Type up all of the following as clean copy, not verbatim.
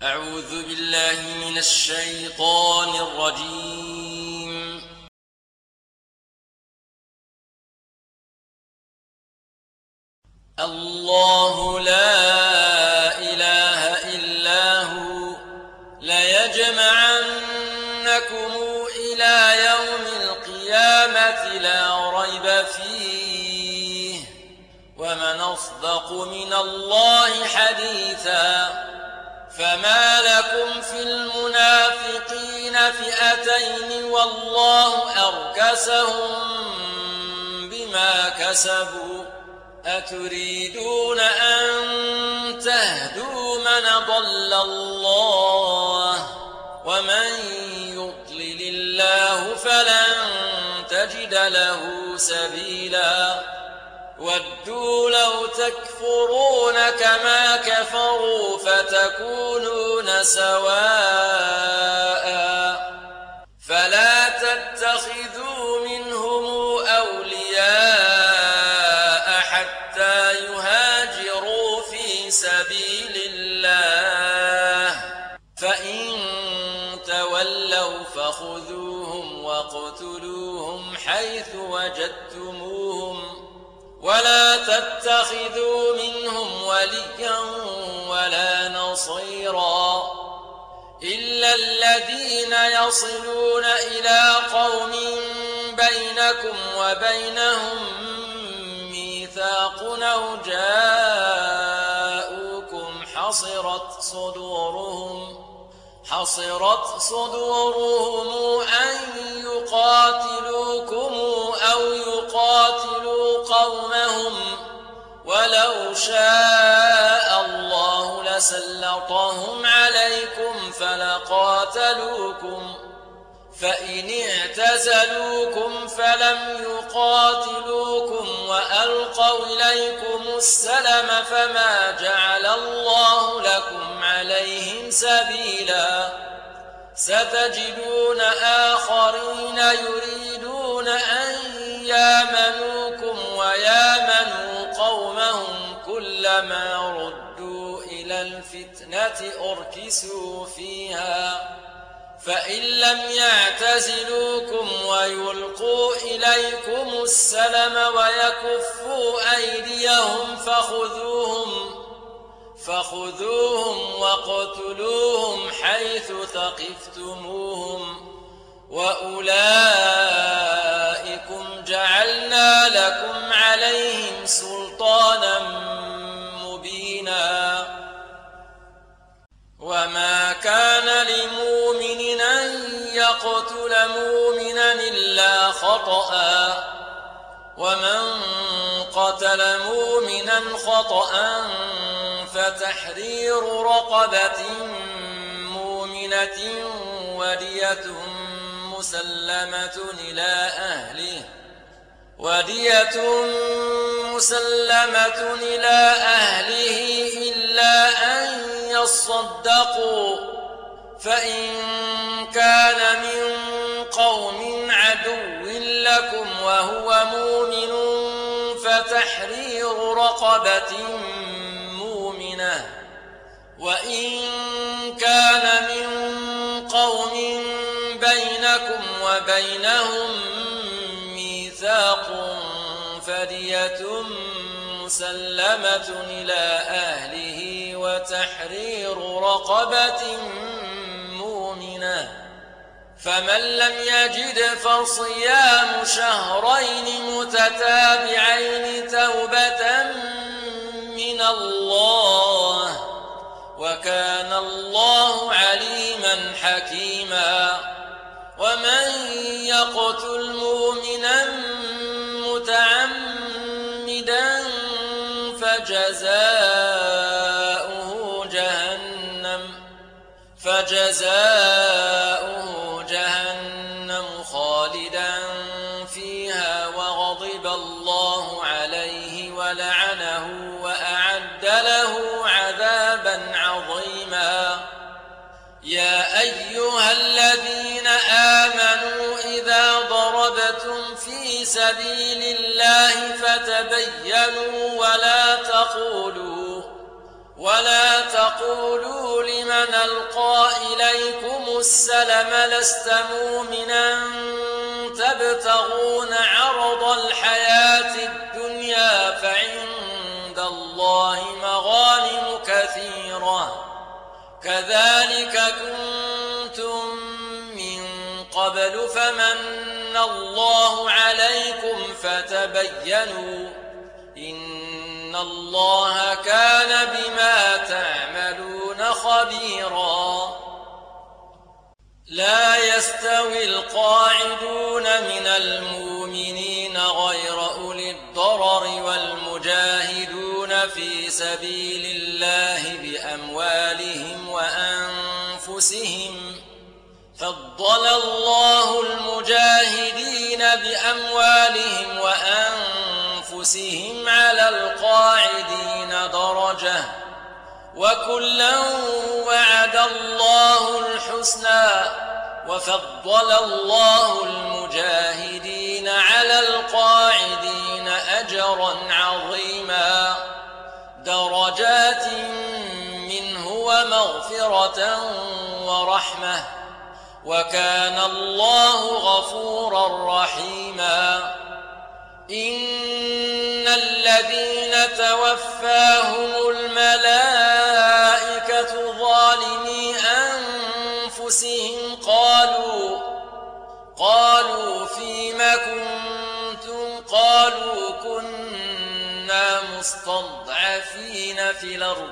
أعوذ بالله من الشيطان الرجيم. الله لا إله إلا هو ليجمعنكم إلى يوم القيامة لا ريب فيه ومن أصدق من الله حديثا. فما لكم في المنافقين فئتين والله أركسهم بما كسبوا أتريدون أن تهدوا من ضل الله ومن يضلل الله فلن تجد له سبيلا. ودوا لو تكفرون كما كفروا فتكونون سواء فلا تتخذوا منهم أولياء حتى يهاجروا في سبيل الله فإن تولوا فخذوهم واقتلوهم حيث وجدتموهم ولا تتخذوا منهم وليا ولا نصيرا إلا الذين يصلون إلى قوم بينكم وبينهم ميثاق أو جاءوكم حصرت صدورهم أن يقاتلوكم أو يقاتلوا قومهم ولو شاء الله لسلطهم عليكم فلقاتلوكم فإن اعتزلوكم فلم يقاتلوكم وألقوا إليكم السلم فما جعل الله لكم عليهم سبيلا. ستجدون آخرين يريدون أن يامنوكم ويامنوا قومهم كلما ردوا إلى الفتنة أركسوا فيها فإن لم يعتزلوكم ويلقوا إليكم السلم ويكفوا أيديهم فخذوهم واقتلوهم حيث ثقفتموهم وأولئكم جعلنا لكم عليهم سلطانا مبينا. وما كان لمؤمن أن يقتل مؤمنا إلا خطأ ومن قتل مؤمنا خطأ فتحرير رقبة مؤمنة ودية مسلمة إلى أهله إلا أن يصدقوا فإن كان من قوم عدو لكم وهو مؤمن فتحرير رقبة مؤمنة وإن كان من قوم بينكم وبينهم ميثاق فدية مسلمة إلى أهله وتحرير رقبة مؤمنة فمن لم يجد فصيام شهرين متتابعين توبة من الله وكان الله عليما حكيما. ومن يقتل مؤمنا متعمدا فجزاؤه جهنم خالدا فيها وغضب الله عليه ولعنه وأعد له عذابا عظيما. يا أيها الذين آمنوا إذا ضربتم في سبيل الله فتبينوا ولا تقولوا لمن ألقى إليكم السلم لست مؤمنا تبتغون عرض الحياة الدنيا فعند الله مغانم كثيرة كذلك كنتم من قبل فمن الله عليكم فتبينوا إن الله كان بما تعملون خبيرا. لا يستوي القاعدون من المؤمنين غير أولي الضرر والمجاهدون في سبيل الله بأموالهم وأنفسهم فضل الله المجاهدين بأموالهم وأنفسهم على القاعدين درجة وكلا وعد الله الحسنى وفضل الله المجاهدين على القاعدين أجرا عظيما درجات منه ومغفرة ورحمة وكان الله غفورا رحيما. إن الذين توفاهم الملائكة ظالمي أنفسهم قالوا فيم كنتم قالوا كنا مستضعفين في الأرض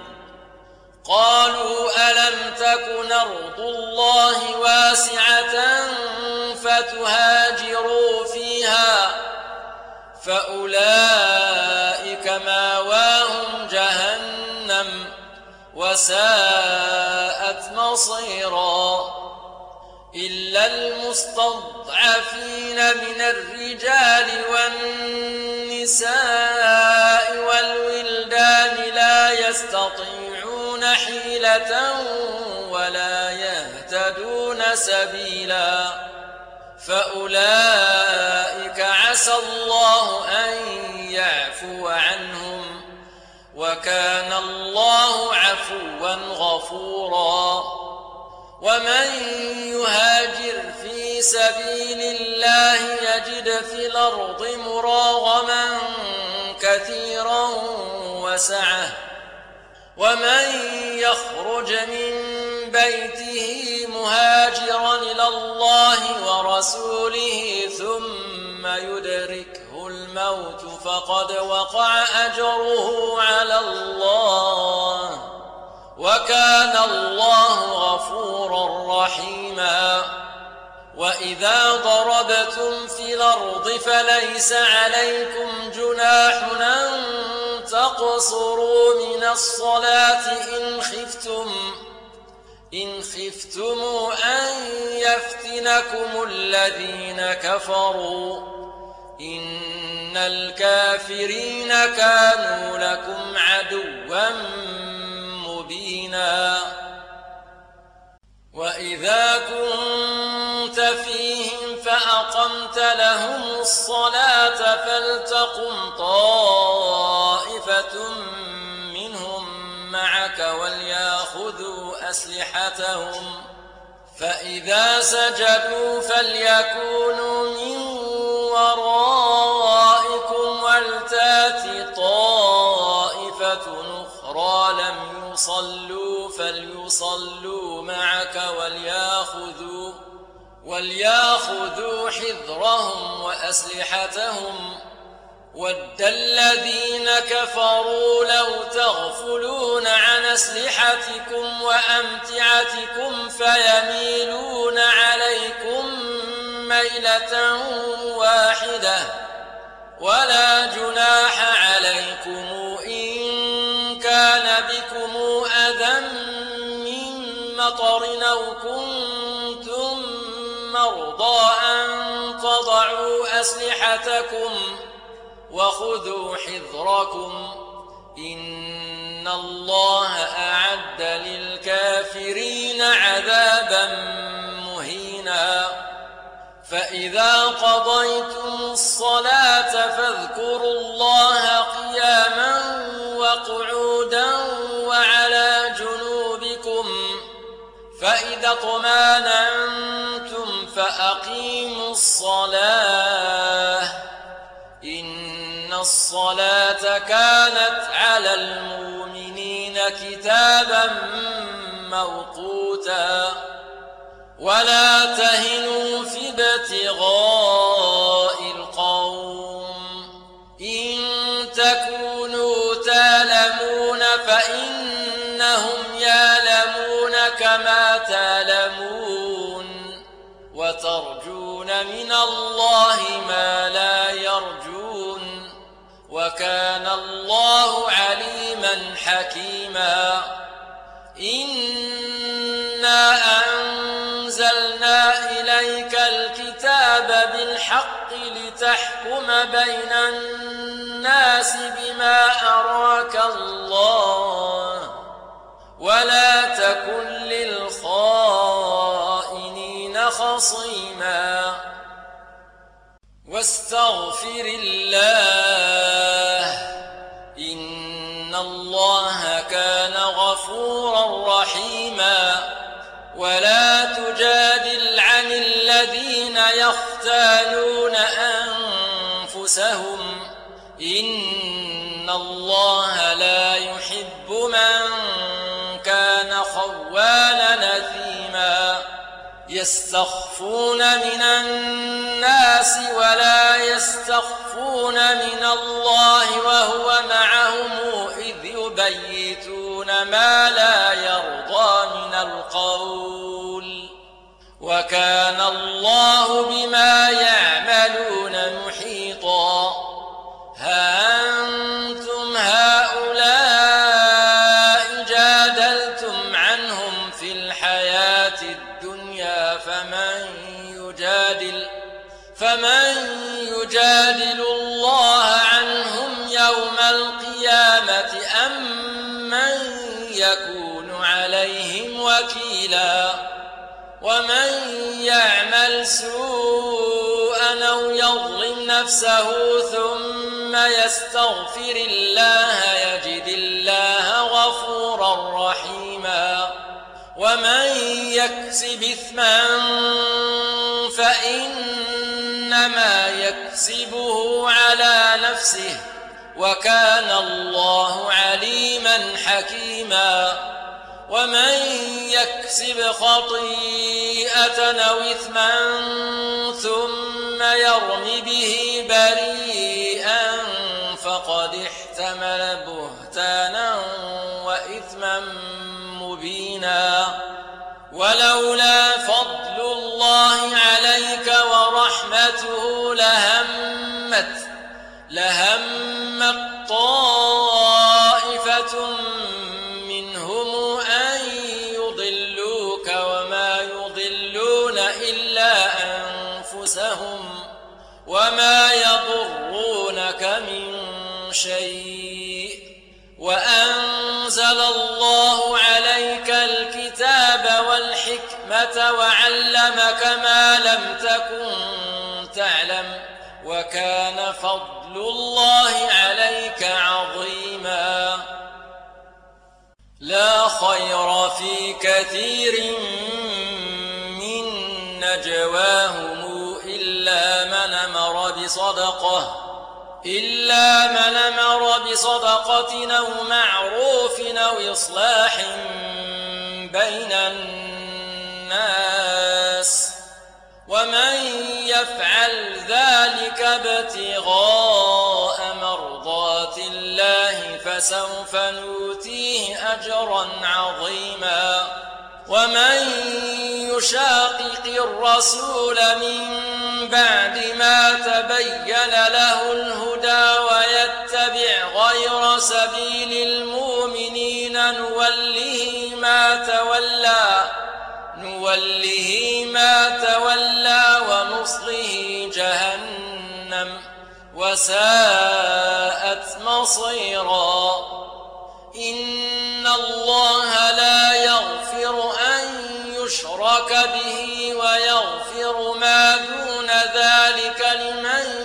قالوا ألم تكن أرض الله واسعة فتهاجروا فيها فأولئك ماواهم جهنم وساءت مصيرا إلا المستضعفين من الرجال والنساء والولدان لا يستطيعون حيلة ولا يهتدون سبيلا فأولئك عسى الله أن يعفو عنهم وكان الله عفوا غفورا. ومن يهاجر في سبيل الله يجد في الأرض مراغما كثيرا وسعة ومن يخرج من بيته مهاجرا إلى الله ورسوله ثم يدركه الموت فقد وقع أجره على الله وكان الله غفورا رحيما. وإذا ضربتم في الأرض فليس عليكم جناح أن تقصروا من الصلاة إن خفتم أن يفتنكم الذين كفروا إن الكافرين كانوا لكم عدوا مبينا. وإذا كنت فيهم فأقمت لهم الصلاة فلتقم طائفة منهم معك وليأخذوا أسلحتهم فإذا سجدوا فليكونوا من ورائكم ولتأت طائفة أخرى لم يصلوا فليصلوا معك وليأخذوا حذرهم وأسلحتهم ود الذين كفروا لو تغفلون عن أسلحتكم وأمتعتكم فيميلون عليكم ميلة واحدة ولا جناح عليكم إن كان بكم أذى من مطر أو كنتم مرضى أن تضعوا أسلحتكم وخذوا حذركم إن الله أعد للكافرين عذابا مهينا. فإذا قضيتم الصلاة فاذكروا الله قياما وقعودا وعلى فإذا اطمأننتم فأقيموا الصلاة إن الصلاة كانت على المؤمنين كتابا موقوتا ولا تهنوا في ابتغاء القوم إن تكونوا تألمون فإنهم يألمون كما تألمون وترجون من الله ما لا يرجون وكان الله عليما حكيما إنا أنزلنا إليك الكتاب بالحق لتحكم بين الناس بما أراك الله ولا تكن للخائنين خصيما واستغفر الله إن الله كان غفورا رحيما ولا تجادل عن الذين يختالون أنفسهم إن الله لا يحب من كان خوانا نثيما يستخفون من الناس ولا يستخفون من الله وهو معهم إذ يبيتون ما لا يرضى من القول وكان الله بما يعملون محيطا ها أنتم هؤلاء جادلتم عنهم في الحياة الدنيا فمن يجادل الله عنهم يوم القيامة أم من يكون عليهم وكيلا ومن يعمل سوءا أو يظلم نفسه ثم يستغفر الله يجد الله غفورا رحيما ومن يكسب إثما فإنما يكسبه على نفسه وكان الله عليما حكيما ومن يكسب خطيئة أو إثما ثم يرم به بريئا فقد احتمل بهتانا وإثما مبينا ولولا فضل الله عليك ورحمته لهمت طائفة منهم أن يضلوك وما يضلون إلا أنفسهم وما يضرونك من شيء وأنزل الله عليك الكتاب والحكمة وعلمك ما لم تكن تعلم وكان فضل الله عليك عظيما لا خير في كثير من نجواهم إلا من أمر بصدقة أو معروف أو إصلاح بين الناس ومن يفعل ذلك ابتغاء مرضات الله فسوف نؤتيه أجرا عظيما ومن يشاقق الرسول من بعد ما تبين له الهدى ويتبع غير سبيل المؤمنين نوله ما تولى ونصله جهنم وساءت مصيرا إن الله لا يغفر أن يشرك به ويغفر ما دون ذلك لمن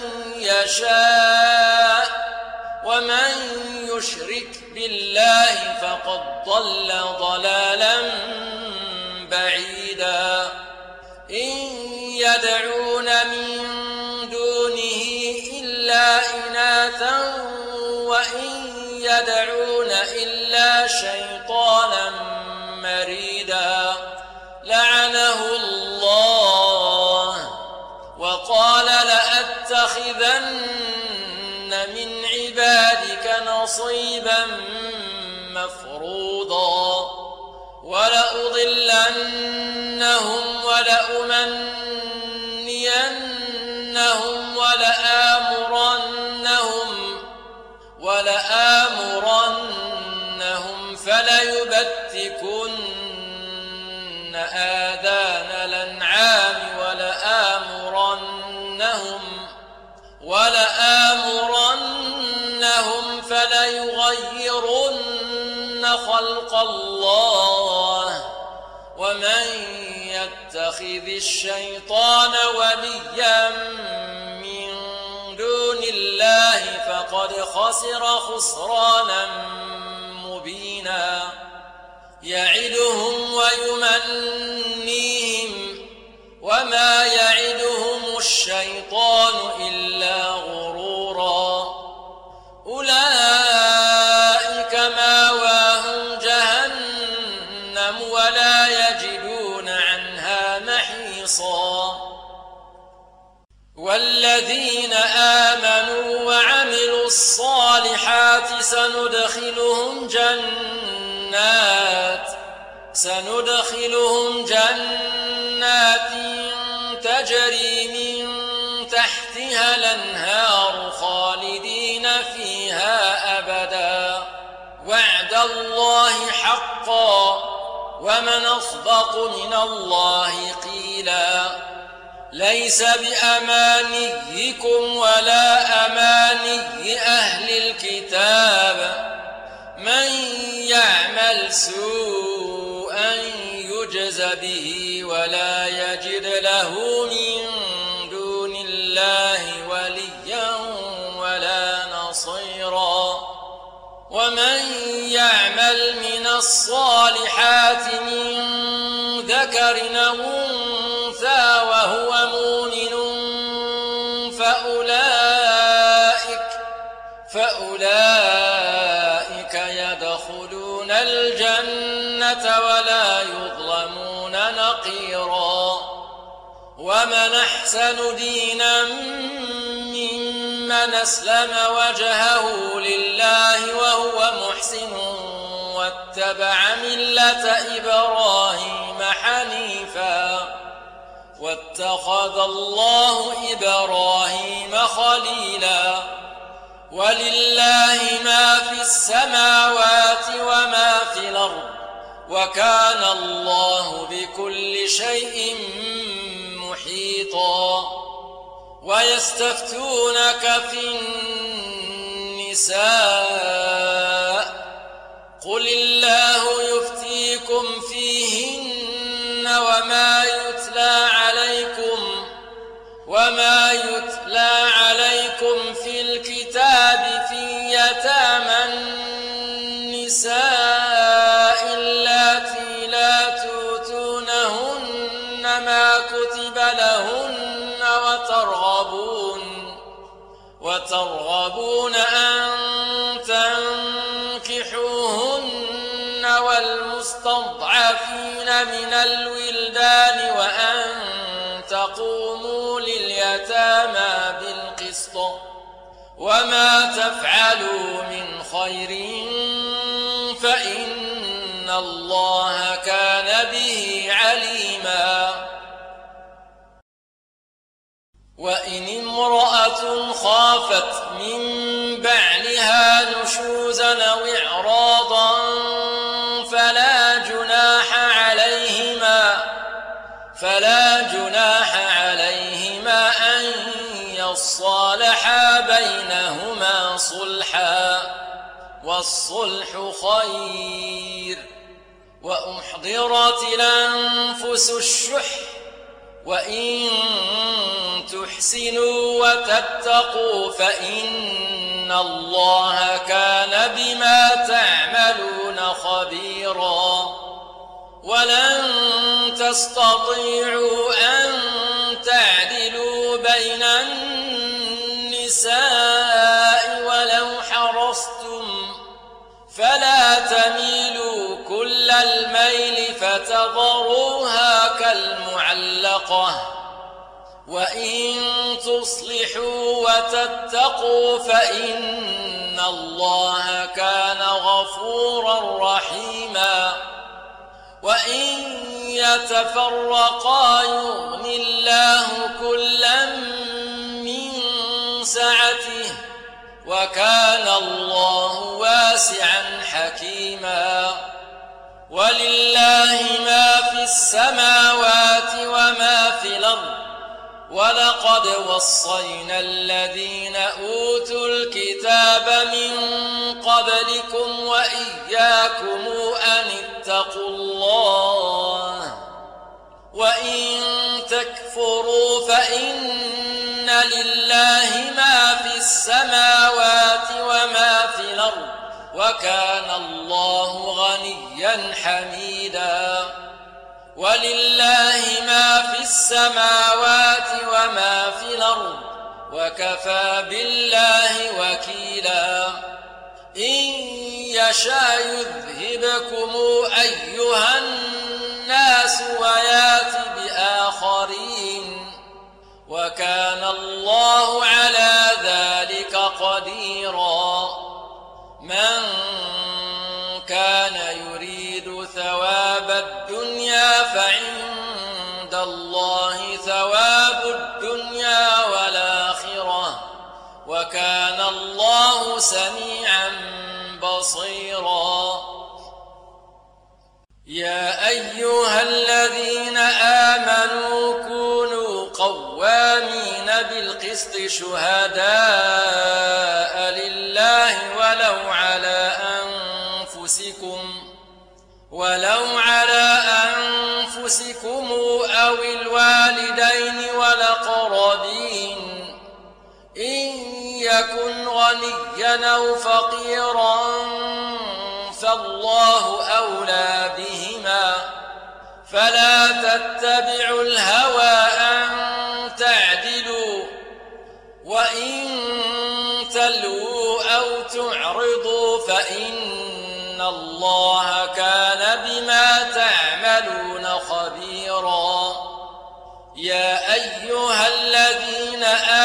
يشاء ومن يشرك بالله فقد ضل ضلالا بعيدا إن يدعون من دونه إلا إناثا وإن يدعون إلا شيطانا مريدا لعنه الله وقال لأتخذن من عبادك نصيبا مفروضا ولأضلنهم ولأمنينهم ولآمرنهم فليبتكن آذان الأنعام ولآمرنهم فليغيرن خلق الله ومن يتخذ الشيطان وليا من دون الله فقد خسر خسرانا مبينا يعدهم ويمنيهم وما يعدهم الشيطان إلا غرورا أولئك ماواهم جهنم ولا يجدون عنها محيصا والذين آمنوا وعملوا الصالحات سندخلهم جنات تجري من تحتها الأنهار خالدين فيها أبدا وعد الله حقا ومن أصدق من الله قيلا ليس بأمانيكم ولا أماني أهل الكتاب من يعمل سوءا يجز به ولا يجد له من دون الله وليا ولا نصيرا ومن يعمل من الصالحات من ذكر أو أنثى وهو مؤمن فأولئك يدخلون الجنة ولا يظلمون نقيرا ومن أحسن دينا ممن أسلم وجهه لله وهو محسن واتبع ملة إبراهيم حنيفا واتخذ الله إبراهيم خليلا ولله ما في السماوات وما في الأرض وكان الله بكل شيء محيطا ويستفتونك في النساء قل الله يفتيكم فيهن وما يتلى عليكم في الكتاب في يتامى النساء اللاتي لا تؤتونهن ما كتب لهن وترغبون أن تنكحوهن والمستضعفين من الولدان وأن تقوموا لليتامى بالقسط وما تفعلوا من خير فإن الله كان به عليما وإن امرأة خافت من بعلها نشوزا أو إعراضا فلا جناح عليهما أن يصالحا بينهما صلحا والصلح خير وأحضرت الأنفس الشح وإن تحسنوا وتتقوا فإن الله كان بما تعملون خبيرا ولن تستطيعوا أن تعدلوا بين النساء ولو حرصتم فلا تميلوا كل الميل فتذروها كالمعلقة وإن تصلحوا وتتقوا فإن الله كان غفورا رحيما وإن يتفرقا يغن الله كلا من سعته وكان الله واسعا حكيما ولله ما في السماوات وما في الأرض ولقد وصينا الذين أوتوا الكتاب من قبلكم وإياكم أن اتقوا الله وإن تكفروا فإن لله ما في السماوات وما في الأرض وكان الله غنيا حميدا ولله ما في السماوات وما في الأرض وكفى بالله وكيلا إن يشاء يذهبكم أيها الناس ويات بآخرين وكان الله على ذلك قديرا من كان يريد ثواب الدنيا فعند الله ثواب الدنيا والآخرة وكان الله سميعا بصيرا يا أيها الذين آمنوا كونوا قوامين بالقسط شهداء لله ولو على أنفسكم أو الوالدين والأقربين إن يكن غنيا أو فقيرا فالله أولى بهما فلا تتبعوا الهوى أن تعدلوا وإن تلووا أو تعرضوا فإن الله كان بما تعملون خبيرا يا أيها الذين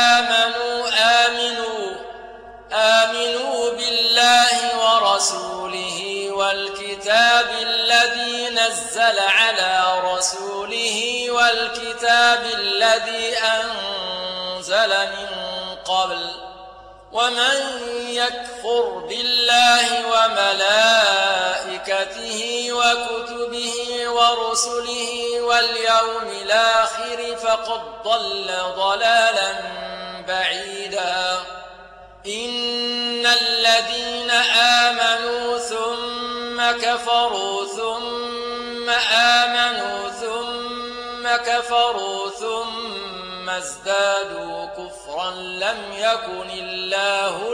آمنوا بالله ورسوله والكتاب الذي نزل على رسوله والكتاب الذي أنزل من قبل ومن يكفر بالله وملائكته وكتبه ورسله واليوم الآخر فقد ضل ضلالا بعيدا إن الذين آمنوا ثم كفروا ثم آمنوا ثم كفروا ثم ازدادوا كفرا لم يكن الله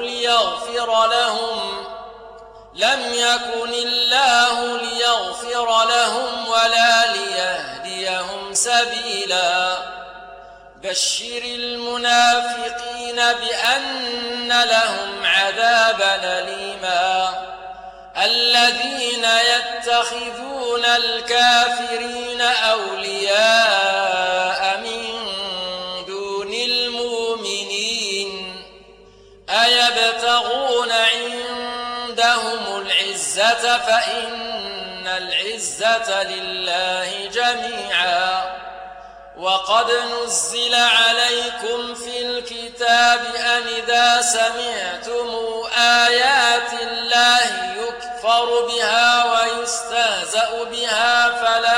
ليغفر لهم ولا ليهديهم سبيلا بشر المنافقين بأن لهم عذابا أليما الذين يتخذون الكافرين أولياء من دون المؤمنين أيبتغون عندهم العزة فإن العزة لله جميعا وقد نزل عليكم في الكتاب أن إذا سمعتم آيات الله يكفر بها ويستهزأ بها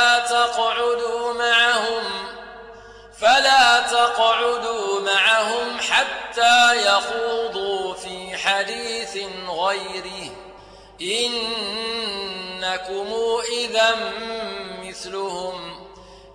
فلا تقعدوا معهم حتى يخوضوا في حديث غيره إنكم إذا مثلهم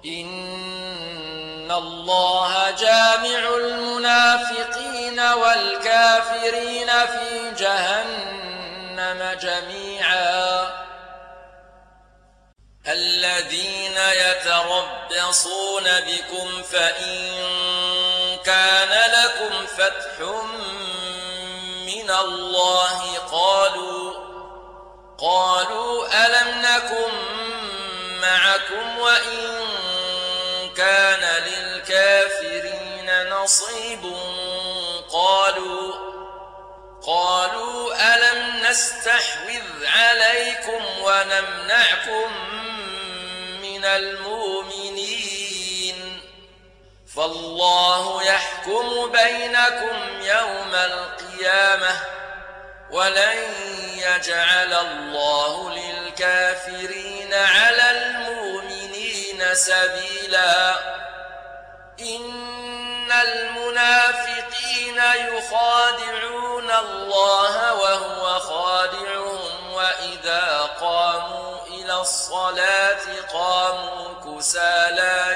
إن الله جامع المنافقين والكافرين في جهنم جميعا الذين يتربصون يبطشون بكم فإن كان لكم فتح من الله قالوا ألم نكن معكم وإن كان للكافرين نصيب قالوا ألم نستحوذ عليكم ونمنعكم من المؤمنين فالله يحكم بينكم يوم القيامة ولن يجعل الله للكافرين على المؤمنين سبيلا إن المنافقين يخادعون الله وهو خادعهم وإذا قاموا إلى الصلاة قاموا كسالى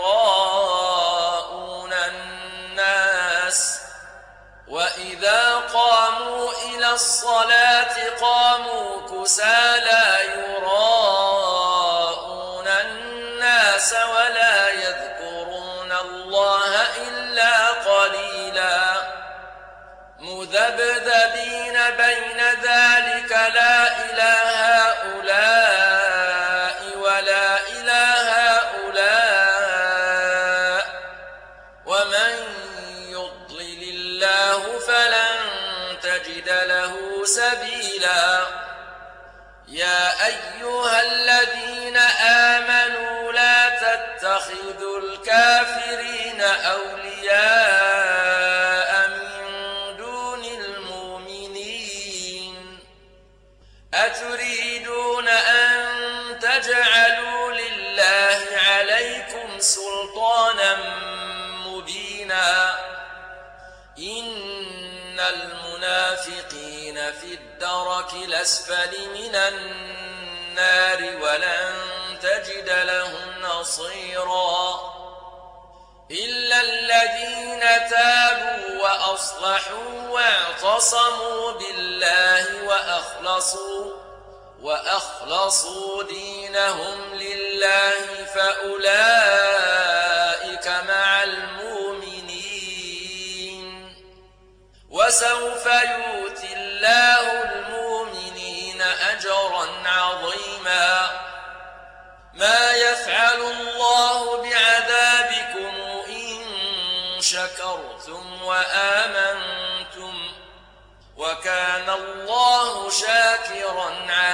يراءون الناس وإذا قاموا إلى الصلاة قاموا كسالى يراءون الناس ولا يذكرون الله إلا قليلا مذبذبين بين ذلك لا إله هؤلاء ولا إله هؤلاء ومن يضلل الله فلن تجد له سبيلا يا أيها الذين آمنوا لا تتخذوا الكافرين أولياء من دون المؤمنين أتريدون أن تجعلوا لله عليكم سلطانا مبينا إن المنافقين في الدرك الأسفل من النار ولن تجد لهم نصيرا إلا الذين تابوا وأصلحوا واعتصموا بالله وأخلصوا دينهم لله فأولئك مع المؤمنين وسوف يؤتي الله المؤمنين أجرا عظيما ما يفعل الله بعذابكم إن شكرتم وآمنتم وكان الله شاكرا عليما